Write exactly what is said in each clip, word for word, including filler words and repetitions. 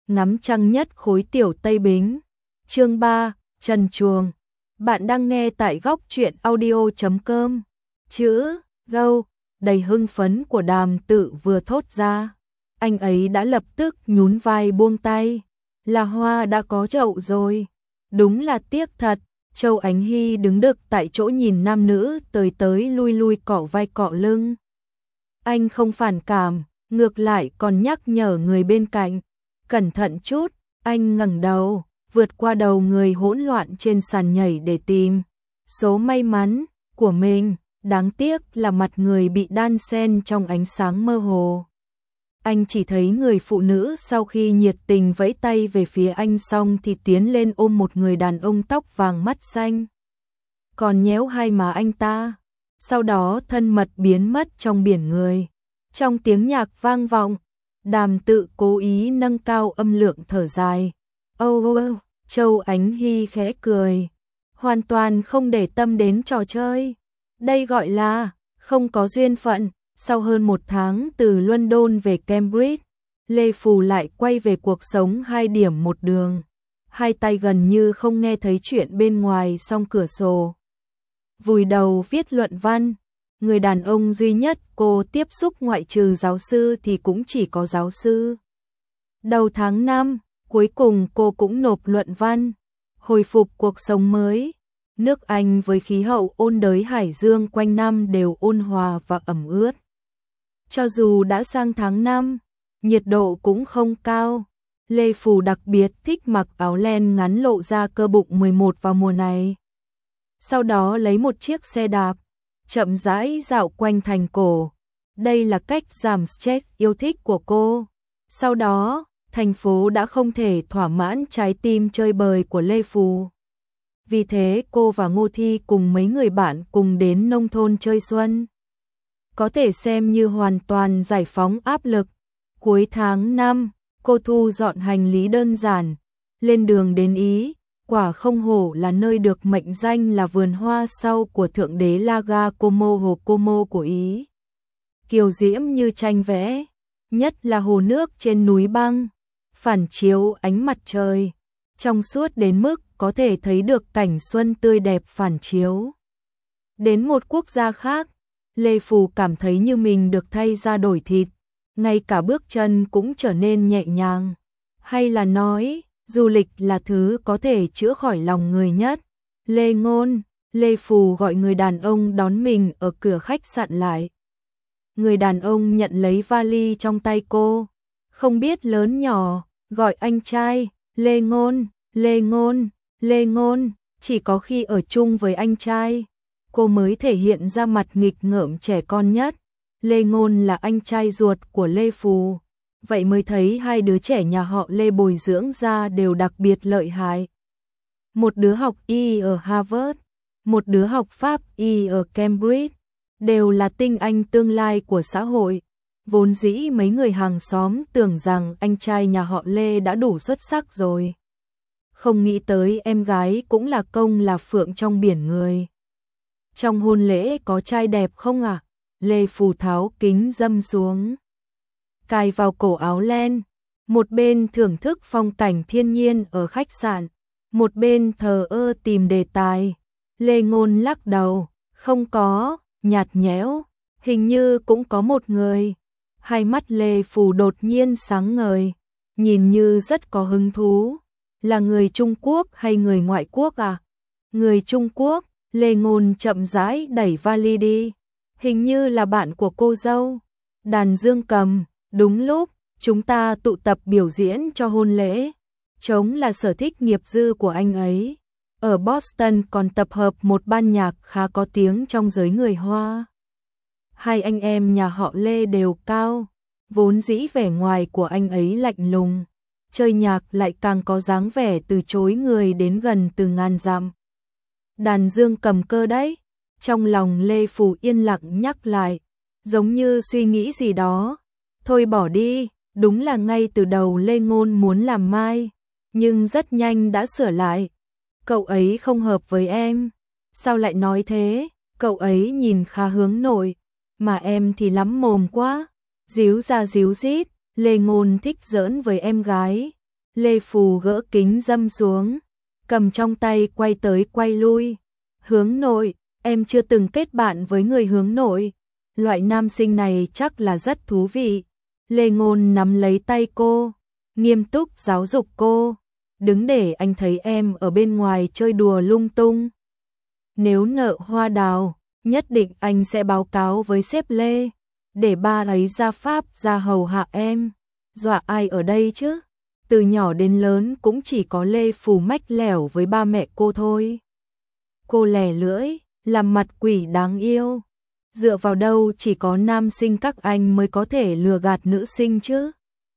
ngắm trăng nhất khối tiểu Tây Bính. Chương ba, Trần Chuồng. Bạn đang nghe tại góc truyện audio chấm com. Chữ gâu đầy hưng phấn của Đàm Tự vừa thốt ra, anh ấy đã lập tức nhún vai buông tay. Là Hoa đã có chậu rồi. Đúng là tiếc thật. Châu Ánh Hy đứng đực tại chỗ nhìn nam nữ tới tới lui lui cọ vai cọ lưng. Anh không phản cảm, ngược lại còn nhắc nhở người bên cạnh. Cẩn thận chút. Anh ngẩng đầu, vượt qua đầu người hỗn loạn trên sàn nhảy để tìm số may mắn của mình. Đáng tiếc là mặt người bị đan xen trong ánh sáng mơ hồ. Anh chỉ thấy người phụ nữ sau khi nhiệt tình vẫy tay về phía anh xong thì tiến lên ôm một người đàn ông tóc vàng mắt xanh, còn nhéo hai má anh ta, sau đó thân mật biến mất trong biển người. Trong tiếng nhạc vang vọng, Đàm Tự cố ý nâng cao âm lượng thở dài. Âu oh, oh, Châu Ánh Hy khẽ cười, hoàn toàn không để tâm đến trò chơi. Đây gọi là không có duyên phận. Sau hơn một tháng từ London về Cambridge, Lê Phù lại quay về cuộc sống hai điểm một đường. Hai tay gần như không nghe thấy chuyện bên ngoài song cửa sổ. Vùi đầu viết luận văn. Người đàn ông duy nhất cô tiếp xúc ngoại trừ giáo sư thì cũng chỉ có giáo sư. Đầu tháng năm, cuối cùng cô cũng nộp luận văn. Hồi phục cuộc sống mới. Nước Anh với khí hậu ôn đới hải dương quanh năm đều ôn hòa và ẩm ướt. Cho dù đã sang tháng năm, nhiệt độ cũng không cao. Lê Phù đặc biệt thích mặc áo len ngắn lộ ra cơ bụng mười một vào mùa này. Sau đó lấy một chiếc xe đạp, chậm rãi dạo quanh thành cổ. Đây là cách giảm stress yêu thích của cô. Sau đó, thành phố đã không thể thỏa mãn trái tim chơi bời của Lê Phù. Vì thế cô và Ngô Thi cùng mấy người bạn cùng đến nông thôn chơi xuân. Có thể xem như hoàn toàn giải phóng áp lực. Cuối tháng năm, cô thu dọn hành lý đơn giản, lên đường đến Ý. Quả không hổ là nơi được mệnh danh là vườn hoa sau của thượng đế Laga Como, hồ Como của Ý. Kiều diễm như tranh vẽ, nhất là hồ nước trên núi băng, phản chiếu ánh mặt trời, trong suốt đến mức có thể thấy được cảnh xuân tươi đẹp phản chiếu. Đến một quốc gia khác, Lê Phù cảm thấy như mình được thay da đổi thịt, ngay cả bước chân cũng trở nên nhẹ nhàng. Hay là nói, du lịch là thứ có thể chữa khỏi lòng người nhất. Lê Ngôn, Lê Phù gọi người đàn ông đón mình ở cửa khách sạn lại. Người đàn ông nhận lấy vali trong tay cô, không biết lớn nhỏ, gọi anh trai, Lê Ngôn, Lê Ngôn, Lê Ngôn. Chỉ có khi ở chung với anh trai, cô mới thể hiện ra mặt nghịch ngợm trẻ con nhất. Lê Ngôn là anh trai ruột của Lê Phù, vậy mới thấy hai đứa trẻ nhà họ Lê bồi dưỡng ra đều đặc biệt lợi hại. Một đứa học y ở Harvard, một đứa học Pháp y ở Cambridge, đều là tinh anh tương lai của xã hội. Vốn dĩ mấy người hàng xóm tưởng rằng anh trai nhà họ Lê đã đủ xuất sắc rồi. Không nghĩ tới em gái cũng là công là phượng trong biển người. Trong hôn lễ có trai đẹp không ạ? À? Lê Phù tháo kính dâm xuống, cài vào cổ áo len, một bên thưởng thức phong cảnh thiên nhiên ở khách sạn, một bên thờ ơ tìm đề tài. Lê Ngôn lắc đầu, không có, nhạt nhẽo, hình như cũng có một người. Hai mắt Lê Phù đột nhiên sáng ngời, nhìn như rất có hứng thú. Là người Trung Quốc hay người ngoại quốc à? Người Trung Quốc. Lê Ngôn chậm rãi đẩy vali đi. Hình như là bạn của cô dâu. Đàn dương cầm. Đúng lúc chúng ta tụ tập biểu diễn cho hôn lễ. Trống là sở thích nghiệp dư của anh ấy. Ở Boston còn tập hợp một ban nhạc khá có tiếng trong giới người Hoa. Hai anh em nhà họ Lê đều cao. Vốn dĩ vẻ ngoài của anh ấy lạnh lùng, chơi nhạc lại càng có dáng vẻ từ chối người đến gần từ ngàn dặm. Đàn dương cầm cơ đấy. Trong lòng Lê Phù yên lặng nhắc lại, giống như suy nghĩ gì đó. Thôi bỏ đi. Đúng là ngay từ đầu Lê Ngôn muốn làm mai, nhưng rất nhanh đã sửa lại. Cậu ấy không hợp với em. Sao lại nói thế? Cậu ấy nhìn khá hướng nội, mà em thì lắm mồm quá. Díu ra díu dít. Lê Ngôn thích giỡn với em gái. Lê Phù gỡ kính dâm xuống, cầm trong tay quay tới quay lui. Hướng nội, em chưa từng kết bạn với người hướng nội. Loại nam sinh này chắc là rất thú vị. Lê Ngôn nắm lấy tay cô, nghiêm túc giáo dục cô. Đừng để anh thấy em ở bên ngoài chơi đùa lung tung. Nếu nợ hoa đào, nhất định anh sẽ báo cáo với sếp Lê, để ba ấy ra pháp ra hầu hạ em. Dọa ai ở đây chứ? Từ nhỏ đến lớn cũng chỉ có Lê Phù mách lẻo với ba mẹ cô thôi. Cô lẻ lưỡi, làm mặt quỷ đáng yêu. Dựa vào đâu chỉ có nam sinh các anh mới có thể lừa gạt nữ sinh chứ?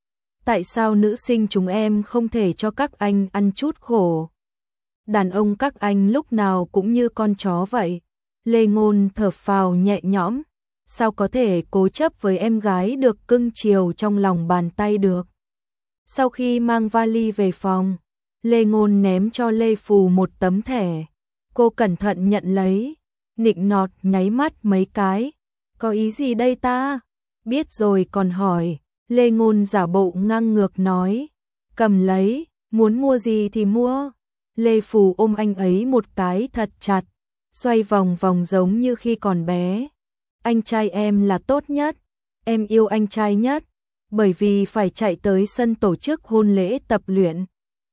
Tại sao nữ sinh chúng em không thể cho các anh ăn chút khổ? Đàn ông các anh lúc nào cũng như con chó vậy. Lê Ngôn thở phào nhẹ nhõm. Sao có thể cố chấp với em gái được cưng chiều trong lòng bàn tay được? Sau khi mang vali về phòng, Lê Ngôn ném cho Lê Phù một tấm thẻ. Cô cẩn thận nhận lấy, nịnh nọt nháy mắt mấy cái. Có ý gì đây ta? Biết rồi còn hỏi. Lê Ngôn giả bộ ngang ngược nói. Cầm lấy, muốn mua gì thì mua. Lê Phù ôm anh ấy một cái thật chặt, xoay vòng vòng giống như khi còn bé. Anh trai em là tốt nhất, em yêu anh trai nhất, bởi vì phải chạy tới sân tổ chức hôn lễ tập luyện.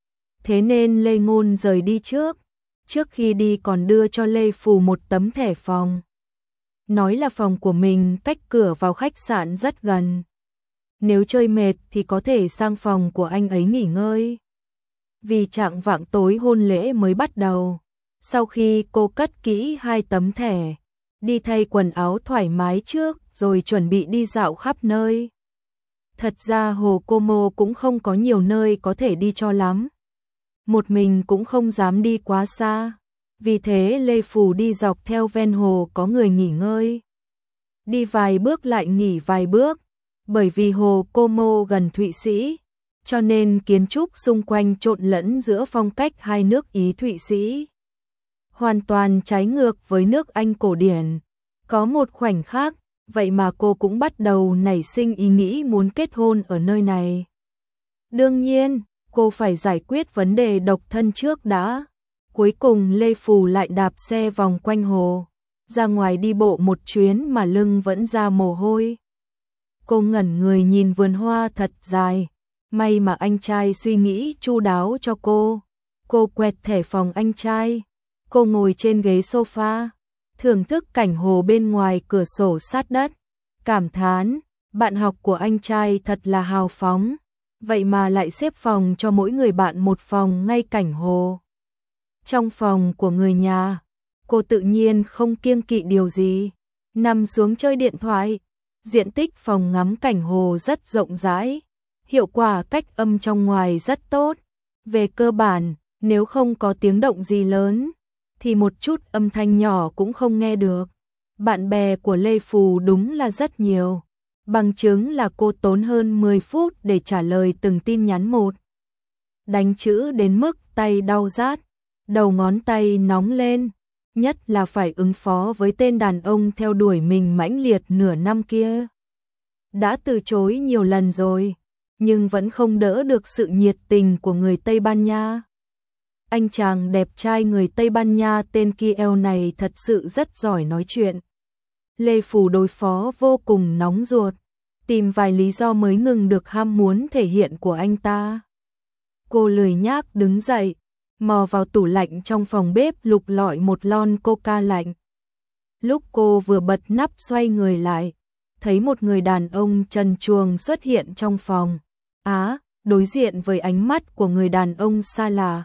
Thế nên Lê Ngôn rời đi trước, trước khi đi còn đưa cho Lê Phù một tấm thẻ phòng. Nói là phòng của mình cách cửa vào khách sạn rất gần. Nếu chơi mệt thì có thể sang phòng của anh ấy nghỉ ngơi. Vì trạng vạng tối hôn lễ mới bắt đầu. Sau khi cô cất kỹ hai tấm thẻ, đi thay quần áo thoải mái trước rồi chuẩn bị đi dạo khắp nơi. Thật ra Hồ Cô Mô cũng không có nhiều nơi có thể đi cho lắm. Một mình cũng không dám đi quá xa. Vì thế Lê Phù đi dọc theo ven hồ có người nghỉ ngơi. Đi vài bước lại nghỉ vài bước. Bởi vì Hồ Cô Mô gần Thụy Sĩ, cho nên kiến trúc xung quanh trộn lẫn giữa phong cách hai nước Ý Thụy Sĩ. Hoàn toàn trái ngược với nước Anh cổ điển. Có một khoảnh khắc, vậy mà cô cũng bắt đầu nảy sinh ý nghĩ muốn kết hôn ở nơi này. Đương nhiên, cô phải giải quyết vấn đề độc thân trước đã. Cuối cùng Lê Phù lại đạp xe vòng quanh hồ, ra ngoài đi bộ một chuyến mà lưng vẫn ra mồ hôi. Cô ngẩn người nhìn vườn hoa thật dài, may mà anh trai suy nghĩ chu đáo cho cô. Cô quẹt thẻ phòng anh trai, cô ngồi trên ghế sofa, thưởng thức cảnh hồ bên ngoài cửa sổ sát đất, cảm thán, bạn học của anh trai thật là hào phóng, vậy mà lại xếp phòng cho mỗi người bạn một phòng ngay cảnh hồ. Trong phòng của người nhà, cô tự nhiên không kiêng kỵ điều gì, nằm xuống chơi điện thoại. Diện tích phòng ngắm cảnh hồ rất rộng rãi, hiệu quả cách âm trong ngoài rất tốt. Về cơ bản, nếu không có tiếng động gì lớn, thì một chút âm thanh nhỏ cũng không nghe được. Bạn bè của Lê Phù đúng là rất nhiều. Bằng chứng là cô tốn hơn mười phút để trả lời từng tin nhắn một. Đánh chữ đến mức tay đau rát, đầu ngón tay nóng lên. Nhất là phải ứng phó với tên đàn ông theo đuổi mình mãnh liệt nửa năm kia. Đã từ chối nhiều lần rồi, nhưng vẫn không đỡ được sự nhiệt tình của người Tây Ban Nha. Anh chàng đẹp trai người Tây Ban Nha tên Kiel này thật sự rất giỏi nói chuyện. Lê Phù đối phó vô cùng nóng ruột, tìm vài lý do mới ngừng được ham muốn thể hiện của anh ta. Cô lười nhác đứng dậy, mò vào tủ lạnh trong phòng bếp lục lọi một lon coca lạnh. Lúc cô vừa bật nắp xoay người lại, thấy một người đàn ông trần truồng xuất hiện trong phòng. Á, đối diện với ánh mắt của người đàn ông xa lạ.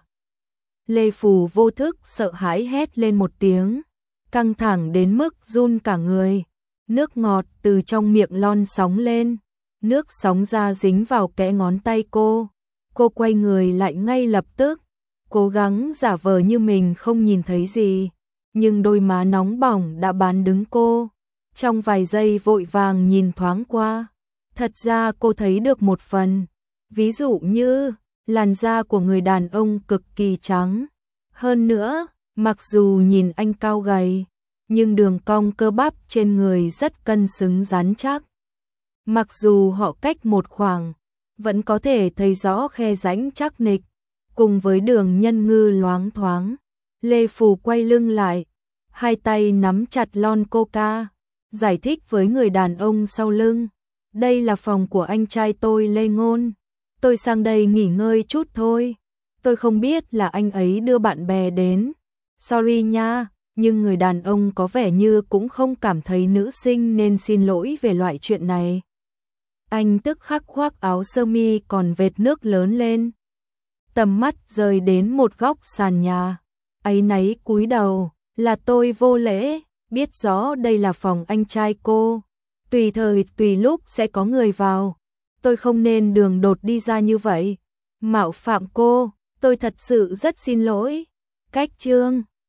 Lê Phù vô thức sợ hãi hét lên một tiếng, căng thẳng đến mức run cả người. Nước ngọt từ trong miệng lon sóng lên, nước sóng ra dính vào kẽ ngón tay cô. Cô quay người lại ngay lập tức, cố gắng giả vờ như mình không nhìn thấy gì, nhưng đôi má nóng bỏng đã bán đứng cô. Trong vài giây vội vàng nhìn thoáng qua, thật ra cô thấy được một phần, ví dụ như làn da của người đàn ông cực kỳ trắng. Hơn nữa, mặc dù nhìn anh cao gầy, nhưng đường cong cơ bắp trên người rất cân xứng rắn chắc. Mặc dù họ cách một khoảng, vẫn có thể thấy rõ khe rãnh chắc nịch, cùng với đường nhân ngư loáng thoáng. Lê Phù quay lưng lại, hai tay nắm chặt lon coca, giải thích với người đàn ông sau lưng. Đây là phòng của anh trai tôi Lê Ngôn. Tôi sang đây nghỉ ngơi chút thôi. Tôi không biết là anh ấy đưa bạn bè đến. Sorry nha, nhưng người đàn ông có vẻ như cũng không cảm thấy nữ sinh nên xin lỗi về loại chuyện này. Anh tức khắc khoác áo sơ mi còn vệt nước lớn lên. Tầm mắt rơi đến một góc sàn nhà. Áy náy cúi đầu, là tôi vô lễ, biết rõ đây là phòng anh trai cô. Tùy thời tùy lúc sẽ có người vào. Tôi không nên đường đột đi ra như vậy. Mạo phạm cô, tôi thật sự rất xin lỗi. Cách chương